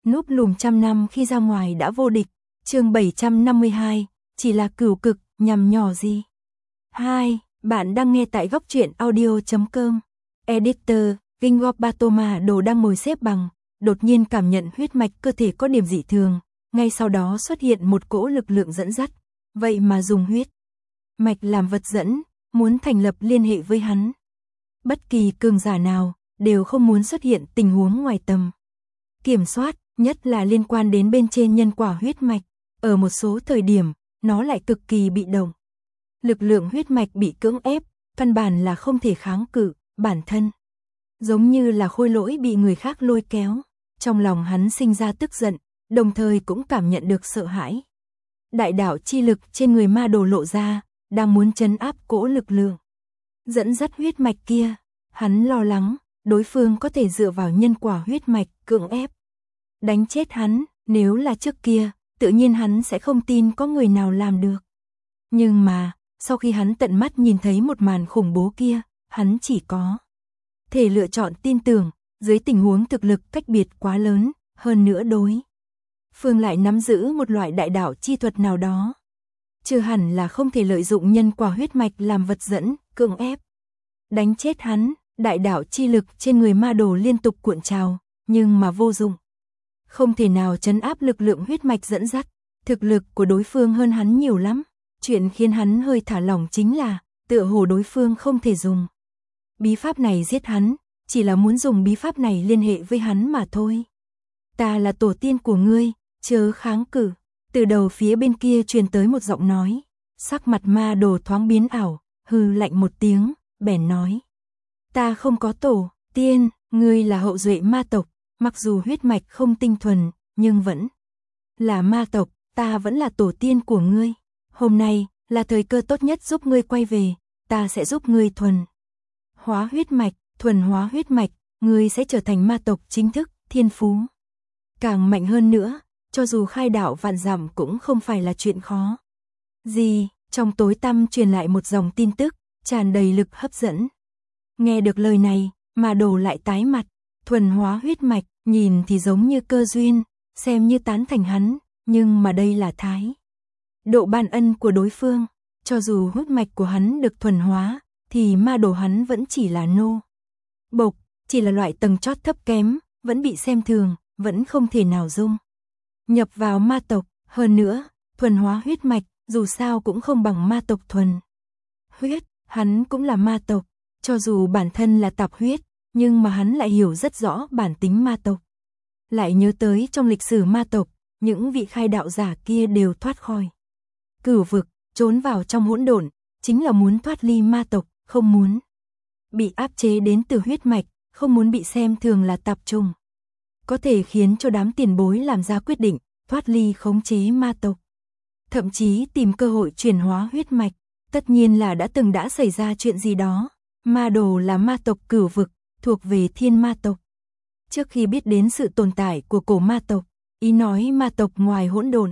núp lùm trăm năm khi ra ngoài đã vô địch. Chương 752, chỉ là cửu cực, nhằm nhỏ gì? 2. Bạn đang nghe tại góc truyện audio.com. Editor, Gingobatoma Đồ đang ngồi xếp bằng, đột nhiên cảm nhận huyết mạch cơ thể có điểm dị thường, ngay sau đó xuất hiện một cỗ lực lượng dẫn dắt, vậy mà dùng huyết mạch làm vật dẫn, muốn thành lập liên hệ với hắn. Bất kỳ cường giả nào đều không muốn xuất hiện tình huống ngoài tầm kiểm soát, nhất là liên quan đến bên trên nhân quả huyết mạch. Ở một số thời điểm, nó lại cực kỳ bị động. Lực lượng huyết mạch bị cưỡng ép, căn bản là không thể kháng cự, bản thân giống như là khôi lỗi bị người khác lôi kéo. Trong lòng hắn sinh ra tức giận, đồng thời cũng cảm nhận được sợ hãi. Đại đạo chi lực trên người ma đồ lộ ra, đang muốn trấn áp cỗ lực lượng dẫn dắt huyết mạch kia. Hắn lo lắng, đối phương có thể dựa vào nhân quả huyết mạch cưỡng ép đánh chết hắn. Nếu là trước kia, tự nhiên hắn sẽ không tin có người nào làm được. Nhưng mà, sau khi hắn tận mắt nhìn thấy một màn khủng bố kia, hắn chỉ có thể lựa chọn tin tưởng. Dưới tình huống thực lực cách biệt quá lớn, hơn nữa đối phương lại nắm giữ một loại đại đạo chi thuật nào đó, chưa hẳn là không thể lợi dụng nhân quả huyết mạch làm vật dẫn, cưỡng ép đánh chết hắn. Đại đạo chi lực trên người ma đồ liên tục cuộn trào, nhưng mà vô dụng, không thể nào trấn áp lực lượng huyết mạch dẫn dắt. Thực lực của đối phương hơn hắn nhiều lắm. Chuyện khiến hắn hơi thả lỏng chính là, tựa hồ đối phương không thể dùng bí pháp này giết hắn, chỉ là muốn dùng bí pháp này liên hệ với hắn mà thôi. Ta là tổ tiên của ngươi, chớ kháng cự. Từ đầu phía bên kia truyền tới một giọng nói. Sắc mặt ma đồ thoáng biến ảo, hừ lạnh một tiếng, bèn nói: ta không có tổ tiên, ngươi là hậu duệ ma tộc, mặc dù huyết mạch không tinh thuần, nhưng vẫn là ma tộc, ta vẫn là tổ tiên của ngươi. Hôm nay là thời cơ tốt nhất giúp ngươi quay về, ta sẽ giúp ngươi thuần hóa huyết mạch, ngươi sẽ trở thành ma tộc chính thức, thiên phú càng mạnh hơn nữa, cho dù khai đạo vạn dặm cũng không phải là chuyện khó gì. Trong tối tăm truyền lại một dòng tin tức, tràn đầy lực hấp dẫn. Nghe được lời này, mà đồ lại tái mặt. Thuần hóa huyết mạch, nhìn thì giống như cơ duyên, xem như tán thành hắn, nhưng mà đây là thái độ ban ân của đối phương. Cho dù huyết mạch của hắn được thuần hóa, thì ma đồ hắn vẫn chỉ là nô bộc, chỉ là loại tầng chót thấp kém, vẫn bị xem thường, vẫn không thể nào dung nhập vào ma tộc. Hơn nữa, thuần hóa huyết mạch, dù sao cũng không bằng ma tộc thuần huyết. Hắn cũng là ma tộc, cho dù bản thân là tạp huyết, nhưng mà hắn lại hiểu rất rõ bản tính ma tộc. Lại nhớ tới trong lịch sử ma tộc, những vị khai đạo giả kia đều thoát khỏi cửu vực, trốn vào trong hỗn độn, chính là muốn thoát ly ma tộc, không muốn bị áp chế đến từ huyết mạch, không muốn bị xem thường là tạp chủng. Có thể khiến cho đám tiền bối làm ra quyết định, thoát ly khống chế ma tộc. Thậm chí tìm cơ hội chuyển hóa huyết mạch, tất nhiên là đã xảy ra chuyện gì đó. Ma đồ là ma tộc cửu vực, thuộc về thiên ma tộc. Trước khi biết đến sự tồn tại của cổ ma tộc, ý nói ma tộc ngoài hỗn độn,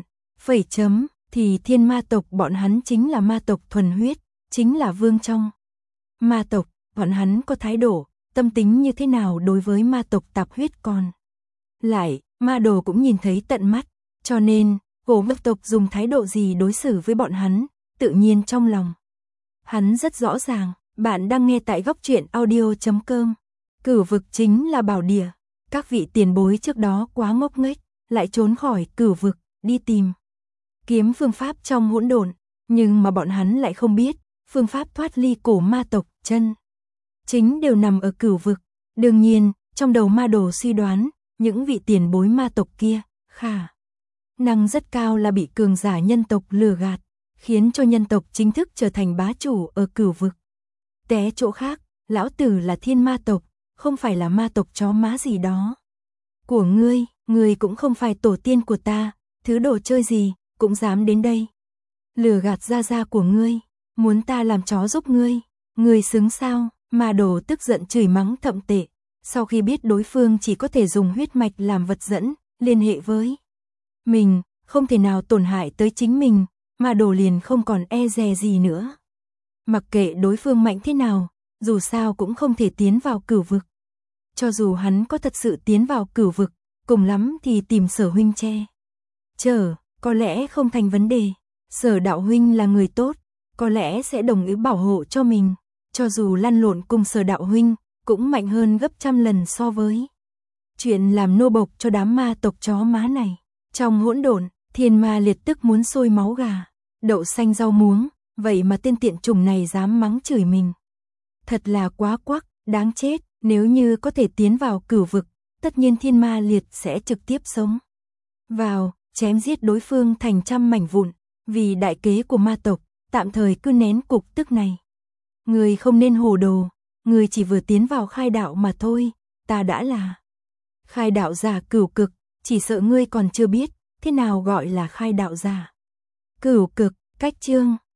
thì thiên ma tộc bọn hắn chính là ma tộc thuần huyết, chính là vương trong ma tộc. Bọn hắn có thái độ, tâm tính như thế nào đối với ma tộc tạp huyết còn lại, ma đồ cũng nhìn thấy tận mắt, cho nên cổ ma tộc dùng thái độ gì đối xử với bọn hắn, tự nhiên trong lòng hắn rất rõ ràng. Bạn đang nghe tại góc truyện audio.com. Cửu vực chính là bảo địa. Các vị tiền bối trước đó quá ngốc nghếch, lại trốn khỏi cửu vực, đi tìm kiếm phương pháp trong hỗn độn, nhưng mà bọn hắn lại không biết, phương pháp thoát ly cổ ma tộc chân chính đều nằm ở cửu vực. Đương nhiên, trong đầu ma đồ suy đoán, những vị tiền bối ma tộc kia, khả năng rất cao là bị cường giả nhân tộc lừa gạt, khiến cho nhân tộc chính thức trở thành bá chủ ở cửu vực. Té chỗ khác, lão tử là thiên ma tộc, không phải là ma tộc chó má gì đó của ngươi cũng không phải tổ tiên của ta, thứ đồ chơi gì cũng dám đến đây lừa gạt gia của ngươi, muốn ta làm chó giúp ngươi xứng sao? Ma đồ tức giận chửi mắng thậm tệ. Sau khi biết đối phương chỉ có thể dùng huyết mạch làm vật dẫn, liên hệ với mình, không thể nào tổn hại tới chính mình, ma đồ liền không còn e dè gì nữa. Mặc kệ đối phương mạnh thế nào, dù sao cũng không thể tiến vào cửu vực. Cho dù hắn có thật sự tiến vào cửu vực, cùng lắm thì tìm Sở huynh che chở, có lẽ không thành vấn đề. Sở đạo huynh là người tốt, có lẽ sẽ đồng ý bảo hộ cho mình, cho dù lăn lộn cùng Sở đạo huynh, cũng mạnh hơn gấp trăm lần so với chuyện làm nô bộc cho đám ma tộc chó má này. Trong hỗn độn, Thiên Ma Liệt tức muốn sôi máu gà, đậu xanh rau muống, vậy mà tên tiện chủng này dám mắng chửi mình. Thật là quá quắc, đáng chết, nếu như có thể tiến vào cửu vực, tất nhiên Thiên Ma Liệt sẽ trực tiếp sống vào, chém giết đối phương thành trăm mảnh vụn, vì đại kế của ma tộc, tạm thời cứ nén cục tức này. Người không nên hồ đồ, người chỉ vừa tiến vào khai đạo mà thôi, ta đã là khai đạo giả cửu cực, chỉ sợ ngươi còn chưa biết, thế nào gọi là khai đạo giả cửu cực. Cách chương